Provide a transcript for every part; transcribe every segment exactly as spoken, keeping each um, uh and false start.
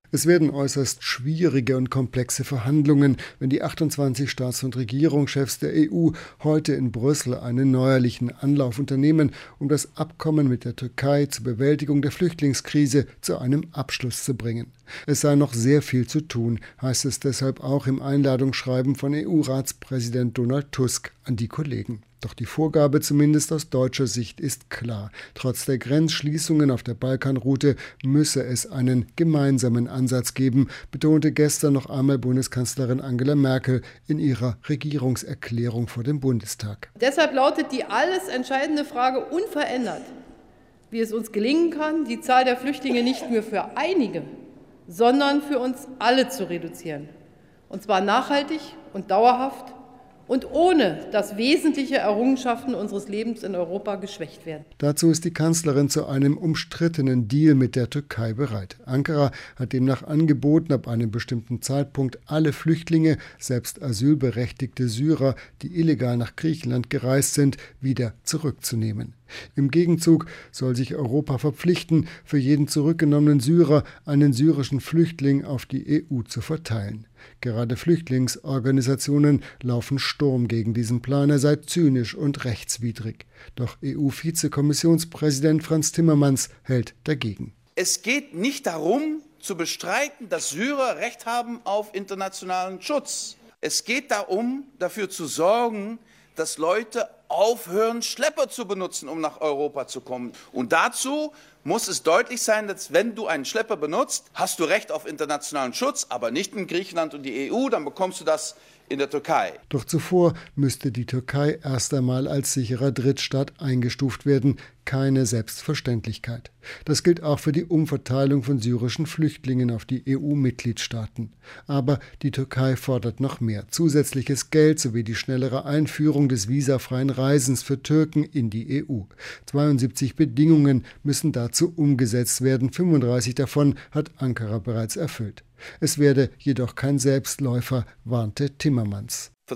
Es werden äußerst schwierige und komplexe Verhandlungen, wenn die achtundzwanzig Staats- und Regierungschefs der E U heute in Brüssel einen neuerlichen Anlauf unternehmen, um das Abkommen mit der Türkei zur Bewältigung der Flüchtlingskrise zu einem Abschluss zu bringen. Es sei noch sehr viel zu tun, heißt es deshalb auch im Einladungsschreiben von E U-Ratspräsident Donald Tusk an die Kollegen. Doch die Vorgabe zumindest aus deutscher Sicht ist klar. Trotz der Grenzschließungen auf der Balkanroute müsse es einen gemeinsamen Ansatz geben, betonte gestern noch einmal Bundeskanzlerin Angela Merkel in ihrer Regierungserklärung vor dem Bundestag. Deshalb lautet die alles entscheidende Frage unverändert, wie es uns gelingen kann, die Zahl der Flüchtlinge nicht nur für einige, sondern für uns alle zu reduzieren. Und zwar nachhaltig und dauerhaft und ohne dass wesentliche Errungenschaften unseres Lebens in Europa geschwächt werden. Dazu ist die Kanzlerin zu einem umstrittenen Deal mit der Türkei bereit. Ankara hat demnach angeboten, ab einem bestimmten Zeitpunkt alle Flüchtlinge, selbst asylberechtigte Syrer, die illegal nach Griechenland gereist sind, wieder zurückzunehmen. Im Gegenzug soll sich Europa verpflichten, für jeden zurückgenommenen Syrer einen syrischen Flüchtling auf die E U zu verteilen. Gerade Flüchtlingsorganisationen laufen Sturm gegen diesen Plan, er sei zynisch und rechtswidrig. Doch E U-Vizekommissionspräsident Frans Timmermans hält dagegen. Es geht nicht darum, zu bestreiten, dass Syrer Recht haben auf internationalen Schutz. Es geht darum, dafür zu sorgen, dass Leute aufhören, Schlepper zu benutzen, um nach Europa zu kommen. Und dazu muss es deutlich sein, dass wenn du einen Schlepper benutzt, hast du Recht auf internationalen Schutz, aber nicht in Griechenland und die E U, dann bekommst du das in der Türkei. Doch zuvor müsste die Türkei erst einmal als sicherer Drittstaat eingestuft werden. Keine Selbstverständlichkeit. Das gilt auch für die Umverteilung von syrischen Flüchtlingen auf die E U-Mitgliedstaaten. Aber die Türkei fordert noch mehr. Zusätzliches Geld sowie die schnellere Einführung des visafreien Reisens für Türken in die E U. zweiundsiebzig Bedingungen müssen dazu umgesetzt werden. fünfunddreißig davon hat Ankara bereits erfüllt. Es werde jedoch kein Selbstläufer, warnte Timmermans. Für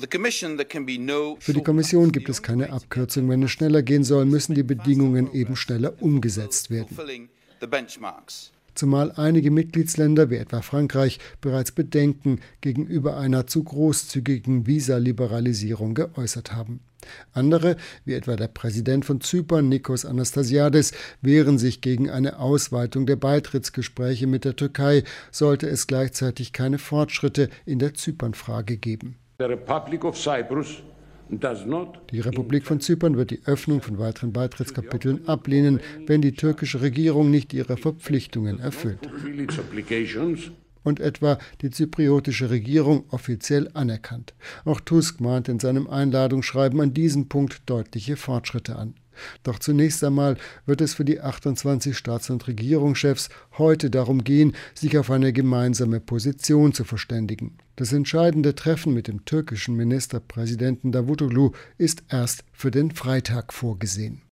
die Kommission gibt es keine Abkürzung. Wenn es schneller gehen soll, müssen die Bedingungen eben schneller umgesetzt werden. Zumal einige Mitgliedsländer, wie etwa Frankreich, bereits Bedenken gegenüber einer zu großzügigen Visaliberalisierung geäußert haben. Andere, wie etwa der Präsident von Zypern, Nikos Anastasiades, wehren sich gegen eine Ausweitung der Beitrittsgespräche mit der Türkei, sollte es gleichzeitig keine Fortschritte in der Zypernfrage geben. Die Republik von Zypern wird die Öffnung von weiteren Beitrittskapiteln ablehnen, wenn die türkische Regierung nicht ihre Verpflichtungen erfüllt und etwa die zypriotische Regierung offiziell anerkannt. Auch Tusk mahnt in seinem Einladungsschreiben an diesem Punkt deutliche Fortschritte an. Doch zunächst einmal wird es für die achtundzwanzig Staats- und Regierungschefs heute darum gehen, sich auf eine gemeinsame Position zu verständigen. Das entscheidende Treffen mit dem türkischen Ministerpräsidenten Davutoglu ist erst für den Freitag vorgesehen.